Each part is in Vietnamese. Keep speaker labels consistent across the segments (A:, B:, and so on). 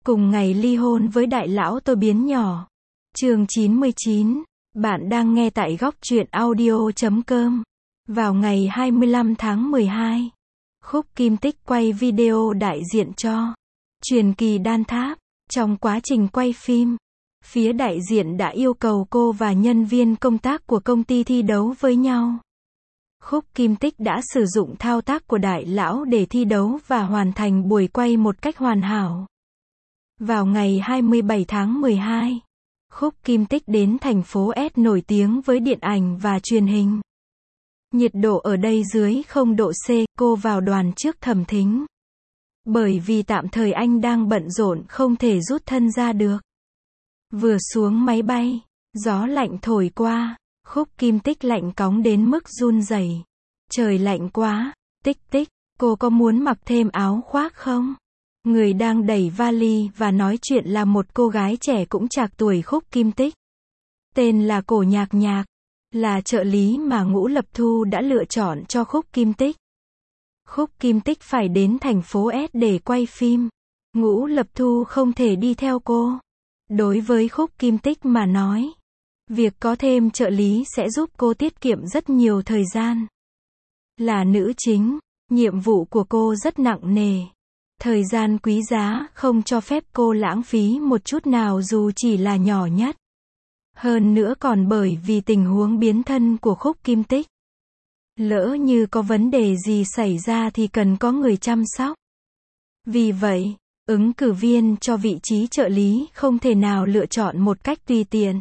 A: Cùng ngày ly hôn với đại lão tôi biến nhỏ. Chương 99. Bạn đang nghe tại góc truyện audio.com. Vào ngày 25 tháng 12, Khúc Kim Tích quay video đại diện cho Truyền kỳ Đan Tháp. Trong quá trình quay phim, phía đại diện đã yêu cầu cô và nhân viên công tác của công ty thi đấu với nhau. Khúc Kim Tích đã sử dụng thao tác của đại lão để thi đấu và hoàn thành buổi quay một cách hoàn hảo. Vào ngày 27 tháng 12, Khúc Kim Tích đến thành phố S nổi tiếng với điện ảnh và truyền hình. Nhiệt độ ở đây dưới 0 độ C, cô vào đoàn trước Thẩm Thính. Bởi vì tạm thời anh đang bận rộn không thể rút thân ra được. Vừa xuống máy bay, gió lạnh thổi qua, Khúc Kim Tích lạnh cóng đến mức run rẩy. Trời lạnh quá, Tích Tích, cô có muốn mặc thêm áo khoác không? Người đang đẩy vali và nói chuyện là một cô gái trẻ cũng trạc tuổi Khúc Kim Tích. Tên là Cổ Nhạc Nhạc, là trợ lý mà Ngũ Lập Thu đã lựa chọn cho Khúc Kim Tích. Khúc Kim Tích phải đến thành phố S để quay phim. Ngũ Lập Thu không thể đi theo cô. Đối với Khúc Kim Tích mà nói, việc có thêm trợ lý sẽ giúp cô tiết kiệm rất nhiều thời gian. Là nữ chính, nhiệm vụ của cô rất nặng nề. Thời gian quý giá không cho phép cô lãng phí một chút nào dù chỉ là nhỏ nhất. Hơn nữa còn bởi vì tình huống biến thân của Khúc Kim Tích. Lỡ như có vấn đề gì xảy ra thì cần có người chăm sóc. Vì vậy, ứng cử viên cho vị trí trợ lý không thể nào lựa chọn một cách tùy tiện.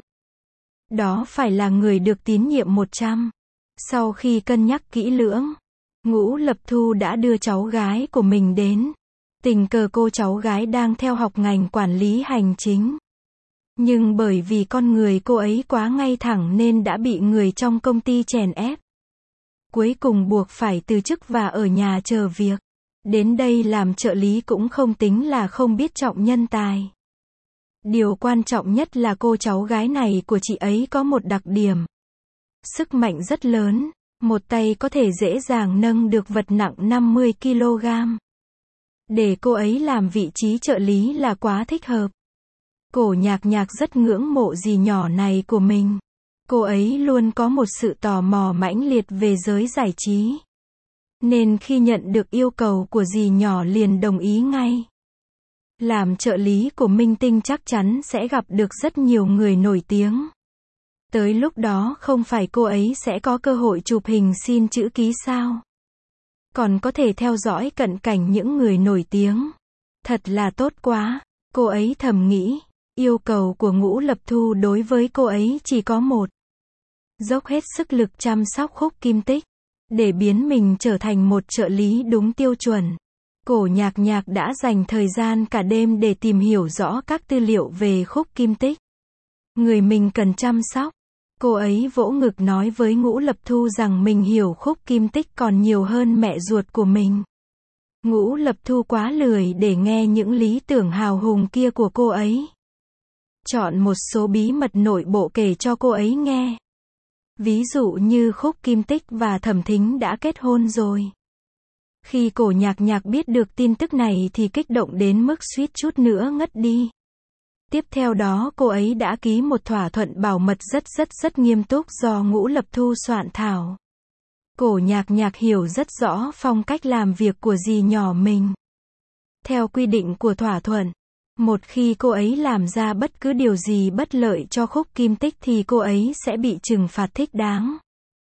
A: Đó phải là người được tín nhiệm 100. Sau khi cân nhắc kỹ lưỡng, Ngũ Lập Thu đã đưa cháu gái của mình đến. Tình cờ cô cháu gái đang theo học ngành quản lý hành chính. Nhưng bởi vì con người cô ấy quá ngay thẳng nên đã bị người trong công ty chèn ép. Cuối cùng buộc phải từ chức và ở nhà chờ việc. Đến đây làm trợ lý cũng không tính là không biết trọng nhân tài. Điều quan trọng nhất là cô cháu gái này của chị ấy có một đặc điểm. Sức mạnh rất lớn, một tay có thể dễ dàng nâng được vật nặng 50 kg. Để cô ấy làm vị trí trợ lý là quá thích hợp. Cổ Nhạc Nhạc rất ngưỡng mộ dì nhỏ này của mình. Cô ấy luôn có một sự tò mò mãnh liệt về giới giải trí. Nên khi nhận được yêu cầu của dì nhỏ liền đồng ý ngay. Làm trợ lý của minh tinh chắc chắn sẽ gặp được rất nhiều người nổi tiếng. Tới lúc đó không phải cô ấy sẽ có cơ hội chụp hình xin chữ ký sao? Còn có thể theo dõi cận cảnh những người nổi tiếng. Thật là tốt quá, cô ấy thầm nghĩ. Yêu cầu của Ngũ Lập Thu đối với cô ấy chỉ có một. Dốc hết sức lực chăm sóc Khúc Kim Tích, để biến mình trở thành một trợ lý đúng tiêu chuẩn. Cổ Nhạc Nhạc đã dành thời gian cả đêm để tìm hiểu rõ các tư liệu về Khúc Kim Tích. Người mình cần chăm sóc. Cô ấy vỗ ngực nói với Ngũ Lập Thu rằng mình hiểu Khúc Kim Tích còn nhiều hơn mẹ ruột của mình. Ngũ Lập Thu quá lười để nghe những lý tưởng hào hùng kia của cô ấy. Chọn một số bí mật nội bộ kể cho cô ấy nghe. Ví dụ như Khúc Kim Tích và Thẩm Thính đã kết hôn rồi. Khi Cổ Nhạc Nhạc biết được tin tức này thì kích động đến mức suýt chút nữa ngất đi. Tiếp theo đó cô ấy đã ký một thỏa thuận bảo mật rất nghiêm túc do Ngũ Lập Thu soạn thảo. Cổ Nhạc Nhạc hiểu rất rõ phong cách làm việc của dì nhỏ mình. Theo quy định của thỏa thuận, một khi cô ấy làm ra bất cứ điều gì bất lợi cho Khúc Kim Tích thì cô ấy sẽ bị trừng phạt thích đáng.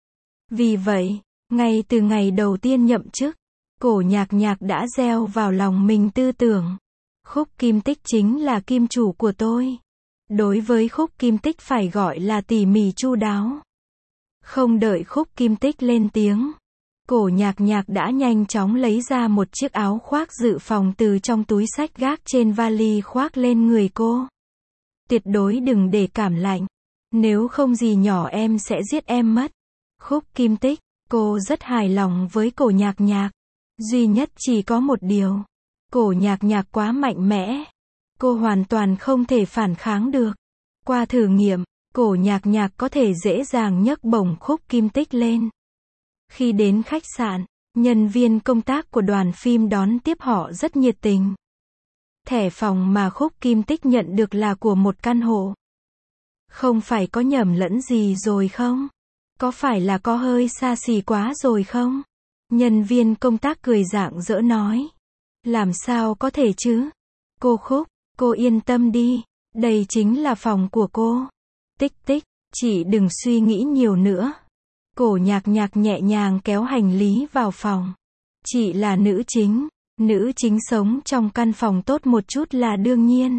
A: Vì vậy, ngay từ ngày đầu tiên nhậm chức, Cổ Nhạc Nhạc đã gieo vào lòng mình tư tưởng. Khúc Kim Tích chính là kim chủ của tôi. Đối với Khúc Kim Tích phải gọi là tỉ mỉ chu đáo. Không đợi Khúc Kim Tích lên tiếng, Cổ Nhạc Nhạc đã nhanh chóng lấy ra một chiếc áo khoác dự phòng từ trong túi xách gác trên vali khoác lên người cô. Tuyệt đối đừng để cảm lạnh. Nếu không dì nhỏ em sẽ giết em mất. Khúc Kim Tích, cô rất hài lòng với Cổ Nhạc Nhạc. Duy nhất chỉ có một điều. Cổ Nhạc Nhạc quá mạnh mẽ. Cô hoàn toàn không thể phản kháng được. Qua thử nghiệm, Cổ Nhạc Nhạc có thể dễ dàng nhấc bổng Khúc Kim Tích lên. Khi đến khách sạn, nhân viên công tác của đoàn phim đón tiếp họ rất nhiệt tình. Thẻ phòng mà Khúc Kim Tích nhận được là của một căn hộ. Không phải có nhầm lẫn gì rồi không? Có phải là có hơi xa xỉ quá rồi không? Nhân viên công tác cười rạng rỡ nói. Làm sao có thể chứ? Cô Khúc, cô yên tâm đi. Đây chính là phòng của cô. Tích tích, chị đừng suy nghĩ nhiều nữa. Cổ Nhạc Nhạc nhẹ nhàng kéo hành lý vào phòng. Chị là nữ chính. Nữ chính sống trong căn phòng tốt một chút là đương nhiên.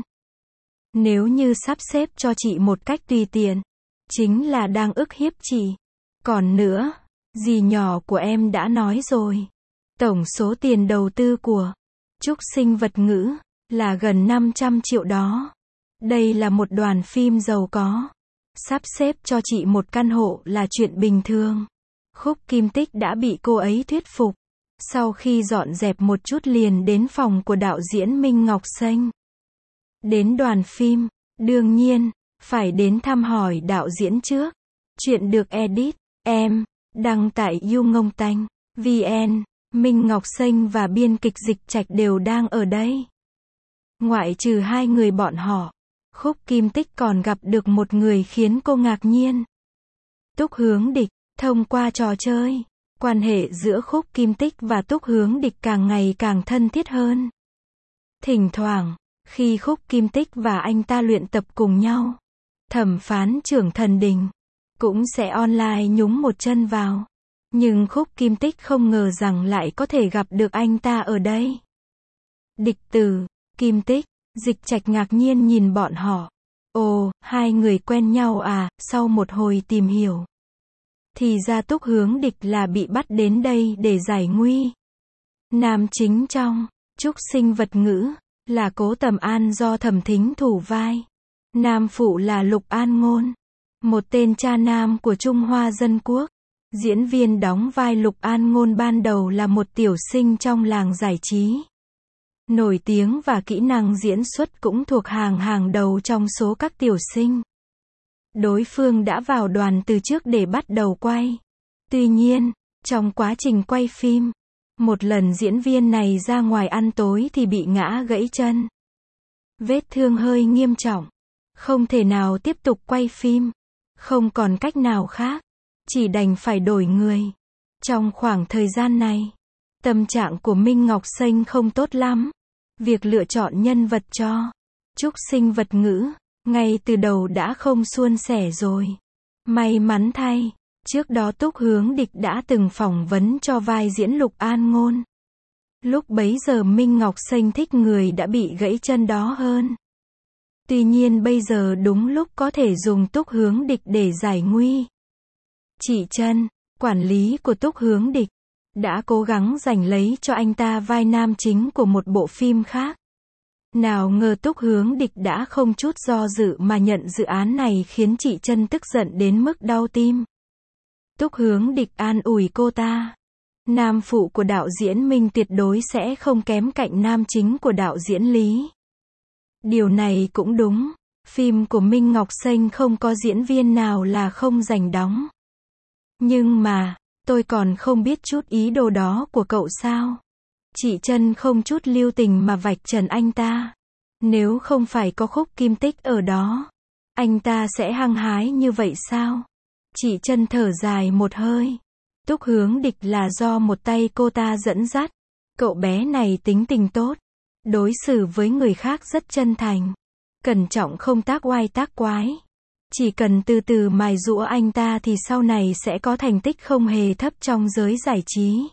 A: Nếu như sắp xếp cho chị một cách tùy tiện, chính là đang ức hiếp chị. Còn nữa, dì nhỏ của em đã nói rồi. Tổng số tiền đầu tư của Trúc Sinh Vật Ngữ là gần 500 triệu đó. Đây là một đoàn phim giàu có. Sắp xếp cho chị một căn hộ là chuyện bình thường. Khúc Kim Tích đã bị cô ấy thuyết phục. Sau khi dọn dẹp một chút liền đến phòng của đạo diễn Minh Ngọc Xanh. Đến đoàn phim, đương nhiên, phải đến thăm hỏi đạo diễn trước. Chuyện được edit, em, đăng tại YouNgongTanh.vn, Minh Ngọc Xanh và biên kịch Dịch Trạch đều đang ở đây. Ngoại trừ hai người bọn họ, Khúc Kim Tích còn gặp được một người khiến cô ngạc nhiên. Túc Hướng Địch, thông qua trò chơi, quan hệ giữa Khúc Kim Tích và Túc Hướng Địch càng ngày càng thân thiết hơn. Thỉnh thoảng, khi Khúc Kim Tích và anh ta luyện tập cùng nhau, thẩm phán trưởng Thần Đình cũng sẽ online nhúng một chân vào. Nhưng Khúc Kim Tích không ngờ rằng lại có thể gặp được anh ta ở đây. Địch Tử, Kim Tích, Dịch Trạch ngạc nhiên nhìn bọn họ. Ồ, hai người quen nhau à? Sau một hồi tìm hiểu, thì ra Túc Hướng Địch là bị bắt đến đây để giải nguy. Nam chính trong Trúc Sinh Vật Ngữ là Cố Tầm An do Thẩm Thính thủ vai. Nam phụ là Lục An Ngôn, một tên cha nam của Trung Hoa Dân Quốc. Diễn viên đóng vai Lục An Ngôn ban đầu là một tiểu sinh trong làng giải trí. Nổi tiếng và kỹ năng diễn xuất cũng thuộc hàng đầu trong số các tiểu sinh. Đối phương đã vào đoàn từ trước để bắt đầu quay. Tuy nhiên, trong quá trình quay phim, một lần diễn viên này ra ngoài ăn tối thì bị ngã gãy chân. Vết thương hơi nghiêm trọng. Không thể nào tiếp tục quay phim. Không còn cách nào khác. Chỉ đành phải đổi người. Trong khoảng thời gian này, tâm trạng của Minh Ngọc Xanh không tốt lắm. Việc lựa chọn nhân vật cho Trúc Sinh Vật Ngữ ngay từ đầu đã không suôn sẻ rồi. May mắn thay, trước đó Túc Hướng Địch đã từng phỏng vấn cho vai diễn Lục An Ngôn. Lúc bấy giờ Minh Ngọc Xanh thích người đã bị gãy chân đó hơn. Tuy nhiên bây giờ đúng lúc có thể dùng Túc Hướng Địch để giải nguy. Chị Trân, quản lý của Túc Hướng Địch, đã cố gắng giành lấy cho anh ta vai nam chính của một bộ phim khác. Nào ngờ Túc Hướng Địch đã không chút do dự mà nhận dự án này khiến chị Trân tức giận đến mức đau tim. Túc Hướng Địch an ủi cô ta. Nam phụ của đạo diễn Minh tuyệt đối sẽ không kém cạnh nam chính của đạo diễn Lý. Điều này cũng đúng. Phim của Minh Ngọc Xanh không có diễn viên nào là không giành đóng. Nhưng mà, tôi còn không biết chút ý đồ đó của cậu sao? Chị Trân không chút lưu tình mà vạch trần anh ta. Nếu không phải có Khúc Kim Tích ở đó, anh ta sẽ hăng hái như vậy sao? Chị Trân thở dài một hơi. Túc Hướng Địch là do một tay cô ta dẫn dắt. Cậu bé này tính tình tốt, đối xử với người khác rất chân thành, cẩn trọng không tác oai tác quái. Chỉ cần từ từ mài giũa anh ta thì sau này sẽ có thành tích không hề thấp trong giới giải trí.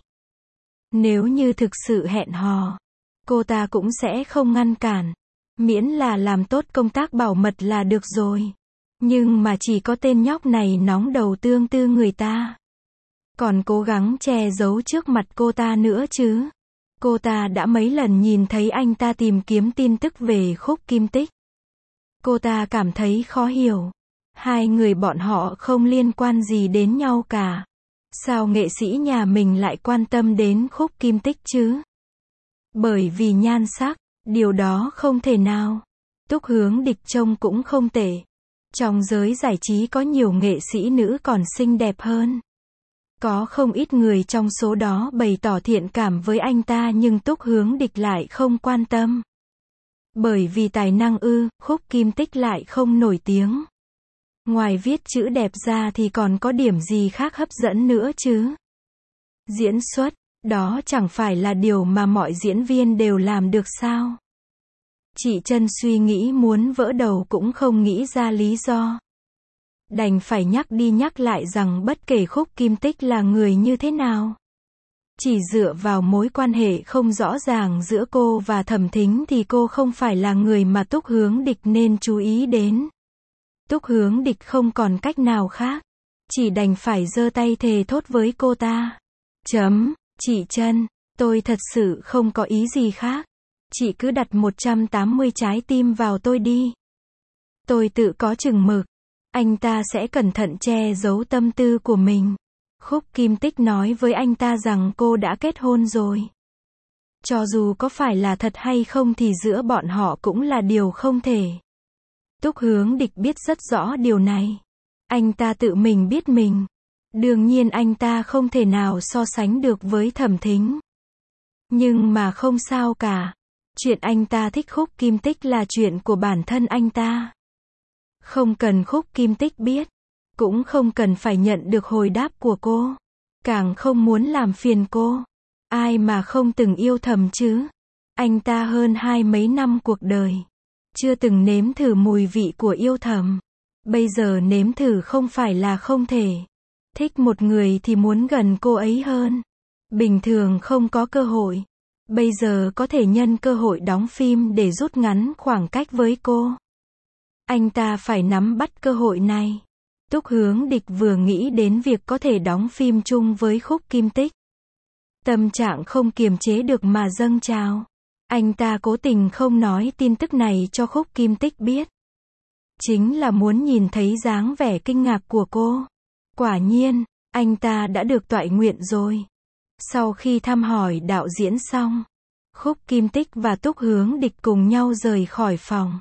A: Nếu như thực sự hẹn hò, cô ta cũng sẽ không ngăn cản. Miễn là làm tốt công tác bảo mật là được rồi. Nhưng mà chỉ có tên nhóc này nóng đầu tương tư người ta. Còn cố gắng che giấu trước mặt cô ta nữa chứ. Cô ta đã mấy lần nhìn thấy anh ta tìm kiếm tin tức về Khúc Kim Tích. Cô ta cảm thấy khó hiểu. Hai người bọn họ không liên quan gì đến nhau cả. Sao nghệ sĩ nhà mình lại quan tâm đến Khúc Kim Tích chứ? Bởi vì nhan sắc, điều đó không thể nào. Túc Hướng Địch trông cũng không tệ. Trong giới giải trí có nhiều nghệ sĩ nữ còn xinh đẹp hơn. Có không ít người trong số đó bày tỏ thiện cảm với anh ta nhưng Túc Hướng Địch lại không quan tâm. Bởi vì tài năng Khúc Kim Tích lại không nổi tiếng. Ngoài viết chữ đẹp ra thì còn có điểm gì khác hấp dẫn nữa chứ? Diễn xuất, đó chẳng phải là điều mà mọi diễn viên đều làm được sao? Chị Trân suy nghĩ muốn vỡ đầu cũng không nghĩ ra lý do. Đành phải nhắc đi nhắc lại rằng bất kể Khúc Kim Tích là người như thế nào, chỉ dựa vào mối quan hệ không rõ ràng giữa cô và Thẩm Thính thì cô không phải là người mà Túc Hướng Địch nên chú ý đến. Túc Hướng Địch không còn cách nào khác, chỉ đành phải giơ tay thề thốt với cô ta. Chị Trân, tôi thật sự không có ý gì khác. Chị cứ đặt 180 trái tim vào tôi đi. Tôi tự có chừng mực. Anh ta sẽ cẩn thận che giấu tâm tư của mình. Khúc Kim Tích nói với anh ta rằng cô đã kết hôn rồi. Cho dù có phải là thật hay không thì giữa bọn họ cũng là điều không thể. Túc Hướng Địch biết rất rõ điều này. Anh ta tự mình biết mình. Đương nhiên anh ta không thể nào so sánh được với Thẩm Thính. Nhưng mà không sao cả. Chuyện anh ta thích Khúc Kim Tích là chuyện của bản thân anh ta. Không cần Khúc Kim Tích biết. Cũng không cần phải nhận được hồi đáp của cô. Càng không muốn làm phiền cô. Ai mà không từng yêu thầm chứ? Anh ta hơn 20 mấy năm cuộc đời. Chưa từng nếm thử mùi vị của yêu thầm. Bây giờ nếm thử không phải là không thể. Thích một người thì muốn gần cô ấy hơn. Bình thường không có cơ hội. Bây giờ có thể nhân cơ hội đóng phim để rút ngắn khoảng cách với cô. Anh ta phải nắm bắt cơ hội này. Túc Hướng Địch vừa nghĩ đến việc có thể đóng phim chung với Khúc Kim Tích. Tâm trạng không kiềm chế được mà dâng trào. Anh ta cố tình không nói tin tức này cho Khúc Kim Tích biết. Chính là muốn nhìn thấy dáng vẻ kinh ngạc của cô. Quả nhiên, anh ta đã được toại nguyện rồi. Sau khi thăm hỏi đạo diễn xong, Khúc Kim Tích và Túc Hướng Địch cùng nhau rời khỏi phòng.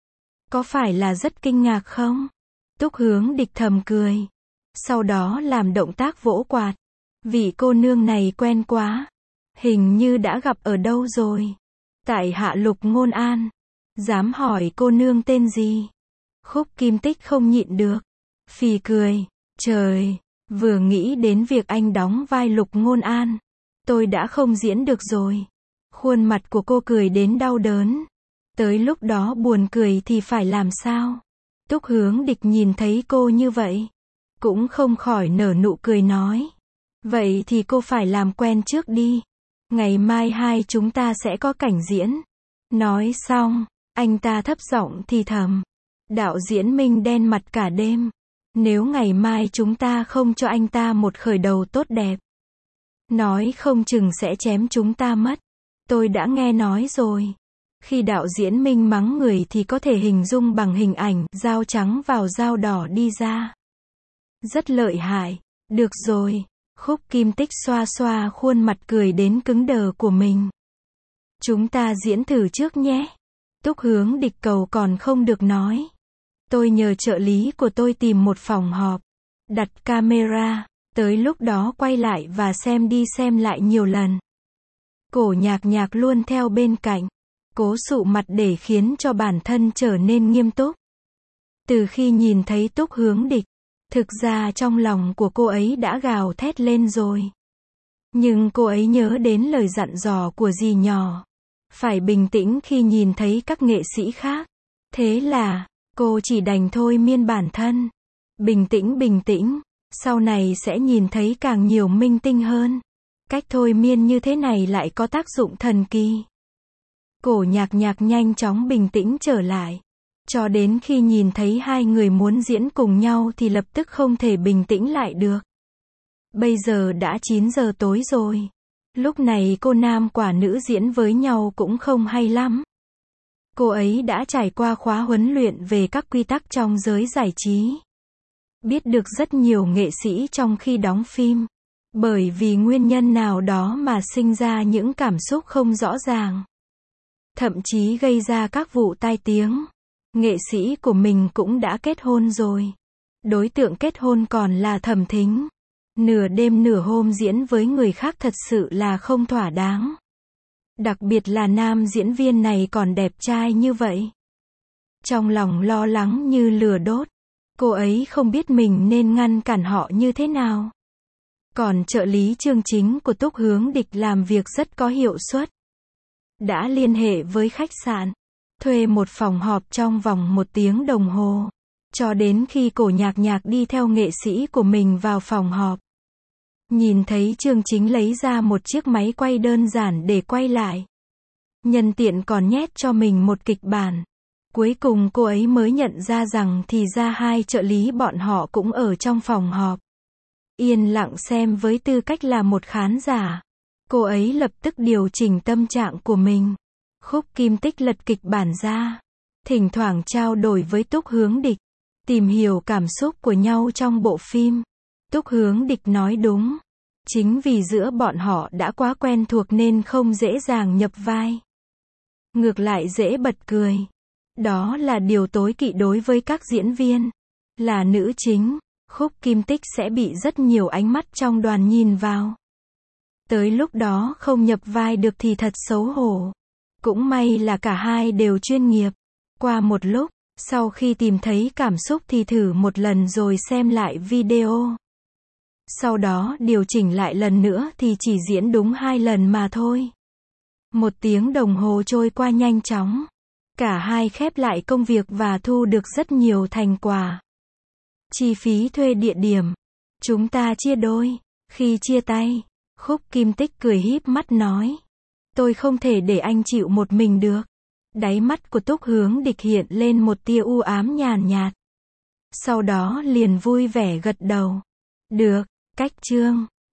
A: Có phải là rất kinh ngạc không? Túc Hướng Địch thầm cười. Sau đó làm động tác vỗ quạt. Vị cô nương này quen quá. Hình như đã gặp ở đâu rồi. Tại Hạ Lục Ngôn An. Dám hỏi cô nương tên gì? Khúc Kim Tích không nhịn được. Phì cười. Trời, vừa nghĩ đến việc anh đóng vai Lục Ngôn An. Tôi đã không diễn được rồi. Khuôn mặt của cô cười đến đau đớn. Tới lúc đó buồn cười thì phải làm sao? Túc Hướng Địch nhìn thấy cô như vậy. Cũng không khỏi nở nụ cười nói. Vậy thì cô phải làm quen trước đi. Ngày mai hai chúng ta sẽ có cảnh diễn. Nói xong, anh ta thấp giọng thì thầm. Đạo diễn Minh đen mặt cả đêm. Nếu ngày mai chúng ta không cho anh ta một khởi đầu tốt đẹp, nói không chừng sẽ chém chúng ta mất. Tôi đã nghe nói rồi. Khi đạo diễn Minh mắng người thì có thể hình dung bằng hình ảnh dao trắng vào dao đỏ đi ra. Rất lợi hại. Được rồi. Khúc Kim Tích xoa xoa khuôn mặt cười đến cứng đờ của mình. Chúng ta diễn thử trước nhé. Túc Hướng Địch cầu còn không được nói. Tôi nhờ trợ lý của tôi tìm một phòng họp. Đặt camera. Tới lúc đó quay lại và xem đi xem lại nhiều lần. Cổ Nhạc Nhạc luôn theo bên cạnh. Cố sụ mặt để khiến cho bản thân trở nên nghiêm túc. Từ khi nhìn thấy Túc Hướng Địch, thực ra trong lòng của cô ấy đã gào thét lên rồi. Nhưng cô ấy nhớ đến lời dặn dò của dì nhỏ. Phải bình tĩnh khi nhìn thấy các nghệ sĩ khác. Thế là, cô chỉ đành thôi miên bản thân. Bình tĩnh, sau này sẽ nhìn thấy càng nhiều minh tinh hơn. Cách thôi miên như thế này lại có tác dụng thần kỳ. Cổ Nhạc Nhạc nhanh chóng bình tĩnh trở lại. Cho đến khi nhìn thấy hai người muốn diễn cùng nhau thì lập tức không thể bình tĩnh lại được. Bây giờ đã 9 giờ tối rồi. Lúc này cô nam quả nữ diễn với nhau cũng không hay lắm. Cô ấy đã trải qua khóa huấn luyện về các quy tắc trong giới giải trí. Biết được rất nhiều nghệ sĩ trong khi đóng phim. Bởi vì nguyên nhân nào đó mà sinh ra những cảm xúc không rõ ràng. Thậm chí gây ra các vụ tai tiếng. Nghệ sĩ của mình cũng đã kết hôn rồi. Đối tượng kết hôn còn là Thẩm Thính. Nửa đêm nửa hôm diễn với người khác thật sự là không thỏa đáng. Đặc biệt là nam diễn viên này còn đẹp trai như vậy. Trong lòng lo lắng như lửa đốt. Cô ấy không biết mình nên ngăn cản họ như thế nào. Còn trợ lý chương chính của Túc Hướng Địch làm việc rất có hiệu suất. Đã liên hệ với khách sạn, thuê một phòng họp trong vòng 1 tiếng đồng hồ. Cho đến khi Cổ Nhạc Nhạc đi theo nghệ sĩ của mình vào phòng họp. Nhìn thấy chương chính lấy ra một chiếc máy quay đơn giản để quay lại. Nhân tiện còn nhét cho mình một kịch bản. Cuối cùng cô ấy mới nhận ra rằng thì ra hai trợ lý bọn họ cũng ở trong phòng họp. Yên lặng xem với tư cách là một khán giả. Cô ấy lập tức điều chỉnh tâm trạng của mình. Khúc Kim Tích lật kịch bản ra. Thỉnh thoảng trao đổi với Túc Hướng Địch. Tìm hiểu cảm xúc của nhau trong bộ phim. Túc Hướng Địch nói đúng. Chính vì giữa bọn họ đã quá quen thuộc nên không dễ dàng nhập vai. Ngược lại dễ bật cười. Đó là điều tối kỵ đối với các diễn viên. Là nữ chính, Khúc Kim Tích sẽ bị rất nhiều ánh mắt trong đoàn nhìn vào. Tới lúc đó không nhập vai được thì thật xấu hổ. Cũng may là cả hai đều chuyên nghiệp. Qua một lúc, sau khi tìm thấy cảm xúc thì thử một lần rồi xem lại video. Sau đó điều chỉnh lại lần nữa thì chỉ diễn đúng 2 lần mà thôi. 1 tiếng đồng hồ trôi qua nhanh chóng. Cả hai khép lại công việc và thu được rất nhiều thành quả. Chi phí thuê địa điểm. Chúng ta chia đôi. Khi chia tay, Khúc Kim Tích cười híp mắt nói. Tôi không thể để anh chịu một mình được. Đáy mắt của Túc Hướng Địch hiện lên một tia u ám nhàn nhạt. Sau đó liền vui vẻ gật đầu. Được, cách chương.